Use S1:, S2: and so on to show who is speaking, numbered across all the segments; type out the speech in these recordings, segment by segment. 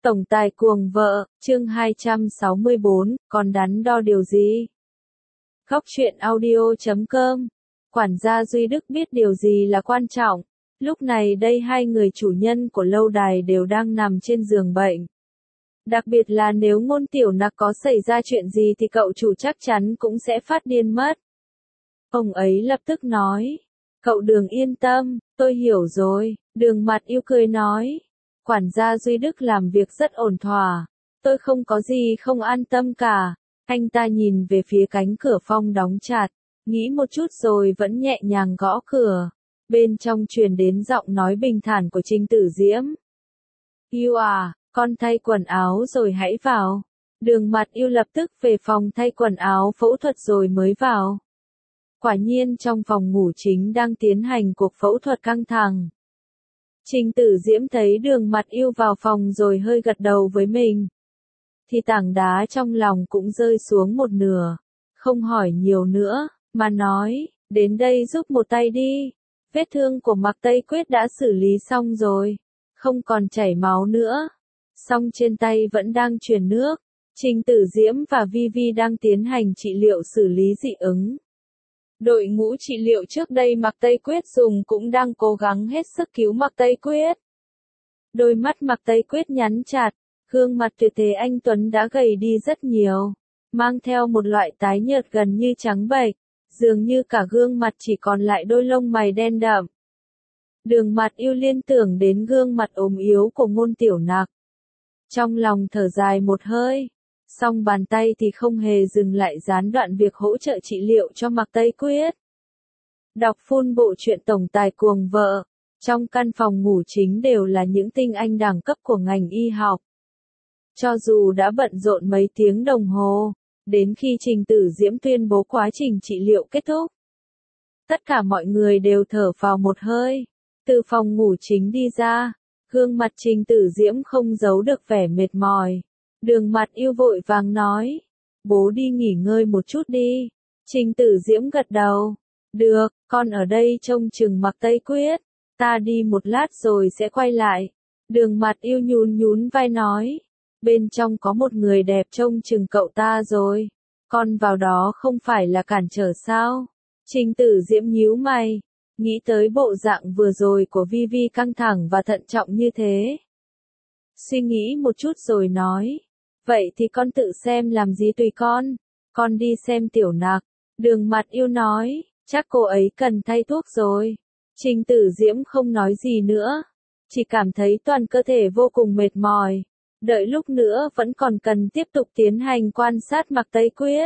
S1: Tổng tài cuồng vợ, chương 264, còn đắn đo điều gì? Góc truyện audio.com. Quản gia Duy Đức biết điều gì là quan trọng. Lúc này đây hai người chủ nhân của lâu đài đều đang nằm trên giường bệnh. Đặc biệt là nếu Ngôn Tiểu Nặc có xảy ra chuyện gì thì cậu chủ chắc chắn cũng sẽ phát điên mất. Ông ấy lập tức nói. Cậu Đường yên tâm, tôi hiểu rồi. Đường mặt yêu cười nói. Quản gia Duy Đức làm việc rất ổn thỏa. Tôi không có gì không an tâm cả. Anh ta nhìn về phía cánh cửa phòng đóng chặt. Nghĩ một chút rồi vẫn nhẹ nhàng gõ cửa. Bên trong truyền đến giọng nói bình thản của Trình Tử Diễm. Yêu à, con thay quần áo rồi hãy vào. Đường mặt yêu lập tức về phòng thay quần áo phẫu thuật rồi mới vào. Quả nhiên trong phòng ngủ chính đang tiến hành cuộc phẫu thuật căng thẳng. Trình Tử Diễm thấy đường mặt yêu vào phòng rồi hơi gật đầu với mình. Thì tảng đá trong lòng cũng rơi xuống một nửa. Không hỏi nhiều nữa, mà nói, đến đây giúp một tay đi. Vết thương của Mạc Tây Quyết đã xử lý xong rồi. Không còn chảy máu nữa. Song trên tay vẫn đang truyền nước. Trình Tử Diễm và Vi Vi đang tiến hành trị liệu xử lý dị ứng. Đội ngũ trị liệu trước đây Mạc Tây Quyết dùng cũng đang cố gắng hết sức cứu Mạc Tây Quyết. Đôi mắt Mạc Tây Quyết nhắn chặt, gương mặt tuyệt thế anh Tuấn đã gầy đi rất nhiều, mang theo một loại tái nhợt gần như trắng bệch, dường như cả gương mặt chỉ còn lại đôi lông mày đen đậm. Đường mặt yêu liên tưởng đến gương mặt ốm yếu của Ngôn Tiểu Nặc. Trong lòng thở dài một hơi. Song bàn tay thì không hề dừng lại gián đoạn việc hỗ trợ trị liệu cho Mạc Tây Quyết. Đọc full bộ truyện Tổng tài cuồng vợ. Trong căn phòng ngủ chính đều là những tinh anh đẳng cấp của ngành y học. Cho dù đã bận rộn mấy tiếng đồng hồ, đến khi Trình Tử Diễm tuyên bố quá trình trị liệu kết thúc, tất cả mọi người đều thở phào một hơi. Từ phòng ngủ chính đi ra, gương mặt Trình Tử Diễm không giấu được vẻ mệt mỏi. Đường mặt yêu vội vàng nói, bố đi nghỉ ngơi một chút đi. Trình Tử Diễm gật đầu, được, con ở đây trông chừng Mạc Tây Quyết, ta đi một lát rồi sẽ quay lại. Đường mặt yêu nhún nhún vai nói, bên trong có một người đẹp trông chừng cậu ta rồi, con vào đó không phải là cản trở sao? Trình Tử Diễm nhíu mày, nghĩ tới bộ dạng vừa rồi của Vi Vi căng thẳng và thận trọng như thế. Suy nghĩ một chút rồi nói, vậy thì con tự xem làm gì tùy con đi xem Tiểu Nặc. Đường mặt yêu nói, chắc cô ấy cần thay thuốc rồi. Trình Tử Diễm không nói gì nữa, chỉ cảm thấy toàn cơ thể vô cùng mệt mỏi. Đợi lúc nữa vẫn còn cần tiếp tục tiến hành quan sát Mạc Tây Quyết.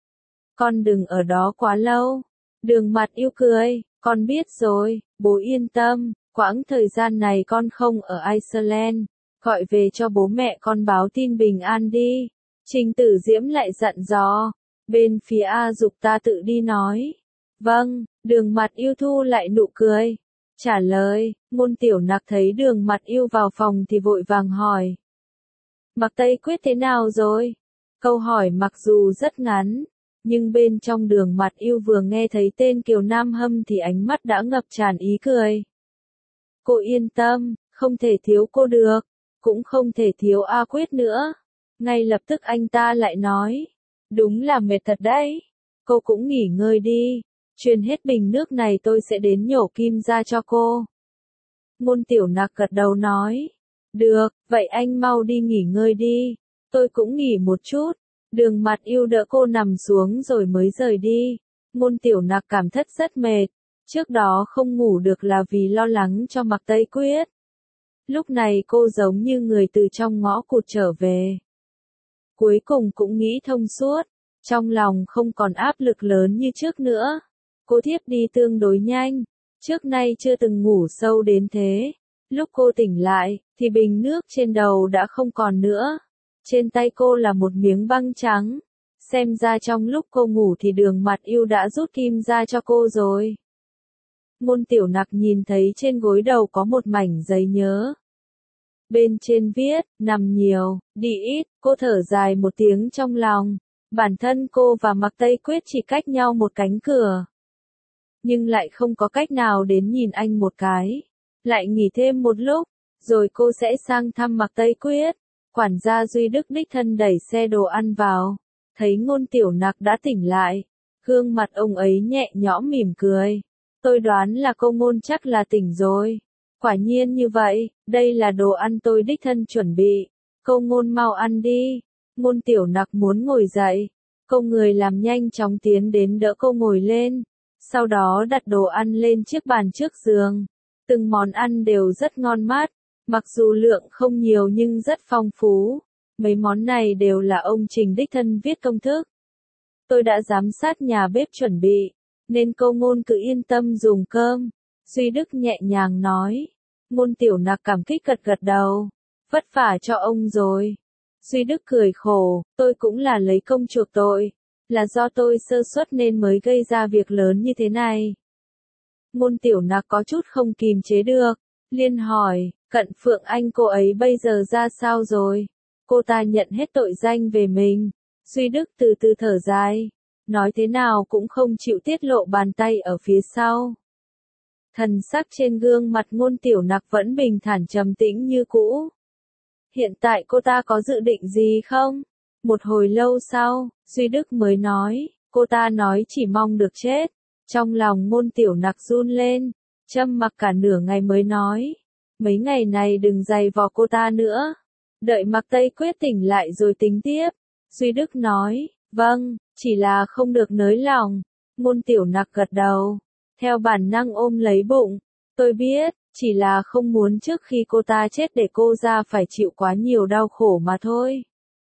S1: Con đừng ở đó quá lâu. Đường mặt yêu cười, con biết rồi, bố yên tâm, quãng thời gian này con không ở Iceland. Gọi về cho bố mẹ con báo tin bình an đi. Trình Tử Diễm lại dặn dò. Bên phía A Dục ta tự đi nói. Vâng, đường mặt yêu thu lại nụ cười. Trả lời, Ngôn Tiểu Nặc thấy đường mặt yêu vào phòng thì vội vàng hỏi. Mạc Tây Quyết thế nào rồi? Câu hỏi mặc dù rất ngắn, nhưng bên trong đường mặt yêu vừa nghe thấy tên Kiều Nam Hâm thì ánh mắt đã ngập tràn ý cười. Cô yên tâm, không thể thiếu cô được. Cũng không thể thiếu A Quyết nữa. Ngay lập tức anh ta lại nói. Đúng là mệt thật đấy. Cô cũng nghỉ ngơi đi. Truyền hết bình nước này tôi sẽ đến nhổ kim ra cho cô. Ngôn Tiểu Nặc gật đầu nói. Được, vậy anh mau đi nghỉ ngơi đi. Tôi cũng nghỉ một chút. Đường mặt yêu đỡ cô nằm xuống rồi mới rời đi. Ngôn Tiểu Nặc cảm thấy rất mệt. Trước đó không ngủ được là vì lo lắng cho Mạc Tây Quyết. Lúc này cô giống như người từ trong ngõ cụt trở về. Cuối cùng cũng nghĩ thông suốt, trong lòng không còn áp lực lớn như trước nữa. Cô thiếp đi tương đối nhanh, trước nay chưa từng ngủ sâu đến thế. Lúc cô tỉnh lại, thì bình nước trên đầu đã không còn nữa. Trên tay cô là một miếng băng trắng. Xem ra trong lúc cô ngủ thì đường mặt yêu đã rút kim ra cho cô rồi. Ngôn Tiểu Nặc nhìn thấy trên gối đầu có một mảnh giấy nhớ. Bên trên viết, nằm nhiều, đi ít, cô thở dài một tiếng trong lòng. Bản thân cô và Mạc Tây Quyết chỉ cách nhau một cánh cửa. Nhưng lại không có cách nào đến nhìn anh một cái. Lại nghỉ thêm một lúc, rồi cô sẽ sang thăm Mạc Tây Quyết. Quản gia Duy Đức đích thân đẩy xe đồ ăn vào, thấy Ngôn Tiểu Nặc đã tỉnh lại, gương mặt ông ấy nhẹ nhõm mỉm cười. Tôi đoán là cô Ngôn chắc là tỉnh rồi. Quả nhiên như vậy, đây là đồ ăn tôi đích thân chuẩn bị. Cô Ngôn mau ăn đi. Ngôn Tiểu Nặc muốn ngồi dậy. Cô người làm nhanh chóng tiến đến đỡ cô ngồi lên. Sau đó đặt đồ ăn lên chiếc bàn trước giường. Từng món ăn đều rất ngon mát. Mặc dù lượng không nhiều nhưng rất phong phú. Mấy món này đều là ông Trình đích thân viết công thức. Tôi đã giám sát nhà bếp chuẩn bị, nên cô Ngôn cứ yên tâm dùng cơm. Duy Đức nhẹ nhàng nói. Ngôn Tiểu Nặc cảm kích gật gật đầu. Vất vả cho ông rồi. Duy Đức cười khổ, tôi cũng là lấy công chuộc tội. Là do tôi sơ suất nên mới gây ra việc lớn như thế này. Ngôn Tiểu Nặc có chút không kìm chế được, liền hỏi, Cận Phượng Anh cô ấy bây giờ ra sao rồi? Cô ta nhận hết tội danh về mình. Duy Đức từ từ thở dài, nói thế nào cũng không chịu tiết lộ bàn tay ở phía sau. Thần sắc trên gương mặt Ngôn Tiểu Nặc vẫn bình thản trầm tĩnh như cũ. Hiện tại cô ta có dự định gì không? Một hồi lâu sau, Duy Đức mới nói, cô ta nói chỉ mong được chết. Trong lòng Ngôn Tiểu Nặc run lên, trầm mặc cả nửa ngày mới nói, mấy ngày này đừng giày vò cô ta nữa. Đợi Mạc Tây Quyết tỉnh lại rồi tính tiếp. Duy Đức nói, vâng, chỉ là không được nới lòng. Ngôn Tiểu Nặc gật đầu, theo bản năng ôm lấy bụng. Tôi biết, chỉ là không muốn trước khi cô ta chết để cô ra phải chịu quá nhiều đau khổ mà thôi.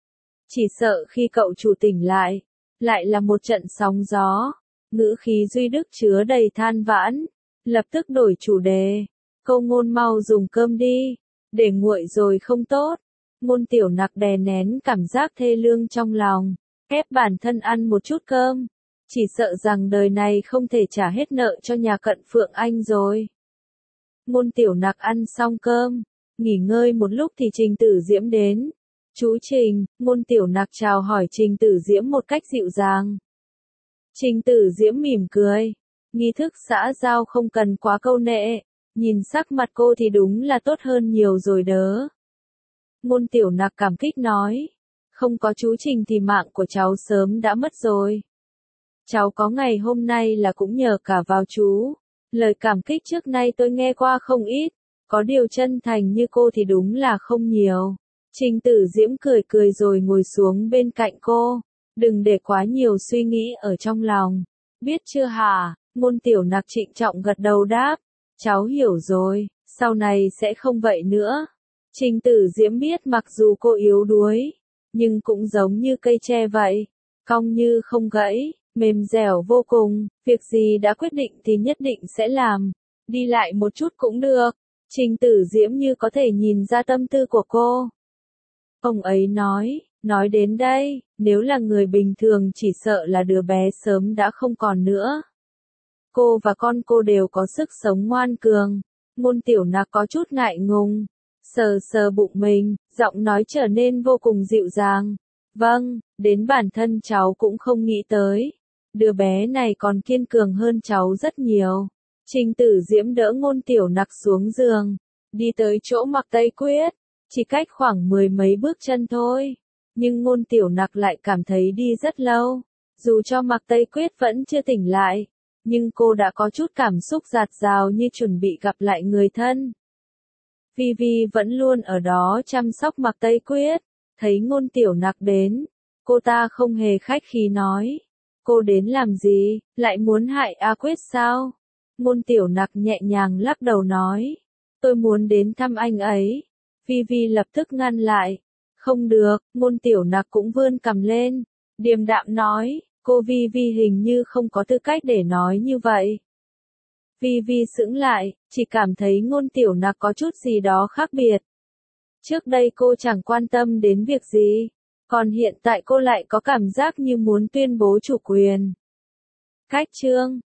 S1: Chỉ sợ khi cậu chủ tỉnh lại là một trận sóng gió. Ngữ khí Duy Đức chứa đầy than vãn, lập tức đổi chủ đề. Cô Ngôn mau dùng cơm đi, để nguội rồi không tốt. Ngôn Tiểu Nặc đè nén cảm giác thê lương trong lòng, ép bản thân ăn một chút cơm. Chỉ sợ rằng đời này không thể trả hết nợ cho nhà Cận Phượng Anh rồi. Ngôn Tiểu Nặc ăn xong cơm, nghỉ ngơi một lúc thì Trình Tử Diễm đến. Chú Trình, Ngôn Tiểu Nặc chào hỏi Trình Tử Diễm một cách dịu dàng. Trình Tử Diễm mỉm cười, nghi thức xã giao không cần quá câu nệ, nhìn sắc mặt cô thì đúng là tốt hơn nhiều rồi đớ. Ngôn Tiểu Nặc cảm kích nói, không có chú Trình thì mạng của cháu sớm đã mất rồi. Cháu có ngày hôm nay là cũng nhờ cả vào chú. Lời cảm kích trước nay tôi nghe qua không ít, có điều chân thành như cô thì đúng là không nhiều. Trình Tử Diễm cười cười rồi ngồi xuống bên cạnh cô. Đừng để quá nhiều suy nghĩ ở trong lòng. Biết chưa hả? Ngôn Tiểu Nặc trịnh trọng gật đầu đáp. Cháu hiểu rồi, sau này sẽ không vậy nữa. Trình Tử Diễm biết mặc dù cô yếu đuối, nhưng cũng giống như cây tre vậy, cong như không gãy, mềm dẻo vô cùng, việc gì đã quyết định thì nhất định sẽ làm, đi lại một chút cũng được. Trình Tử Diễm như có thể nhìn ra tâm tư của cô. Ông ấy nói đến đây, nếu là người bình thường chỉ sợ là đứa bé sớm đã không còn nữa. Cô và con cô đều có sức sống ngoan cường. Ngôn Tiểu Nặc có chút ngại ngùng, sờ sờ bụng mình, giọng nói trở nên vô cùng dịu dàng. Vâng, đến bản thân cháu cũng không nghĩ tới. Đứa bé này còn kiên cường hơn cháu rất nhiều. Trình Tử Diễm đỡ Ngôn Tiểu Nặc xuống giường, đi tới chỗ Mạc Tây Quyết, chỉ cách khoảng 10 mấy bước chân thôi. Nhưng Ngôn Tiểu Nặc lại cảm thấy đi rất lâu. Dù cho Mạc Tây Quyết vẫn chưa tỉnh lại, nhưng cô đã có chút cảm xúc dạt dào như chuẩn bị gặp lại người thân. Vi Vi vẫn luôn ở đó chăm sóc Mạc Tây Quyết, thấy Ngôn Tiểu Nặc đến, cô ta không hề khách khí nói. Cô đến làm gì, lại muốn hại A Quyết sao? Ngôn Tiểu Nặc nhẹ nhàng lắc đầu nói. Tôi muốn đến thăm anh ấy. Vi Vi lập tức ngăn lại. Không được, Ngôn Tiểu Nặc cũng vươn cằm lên, điềm đạm nói, cô Vi Vi hình như không có tư cách để nói như vậy. Vi Vi sững lại, chỉ cảm thấy Ngôn Tiểu Nặc có chút gì đó khác biệt. Trước đây cô chẳng quan tâm đến việc gì, còn hiện tại cô lại có cảm giác như muốn tuyên bố chủ quyền. Cách chương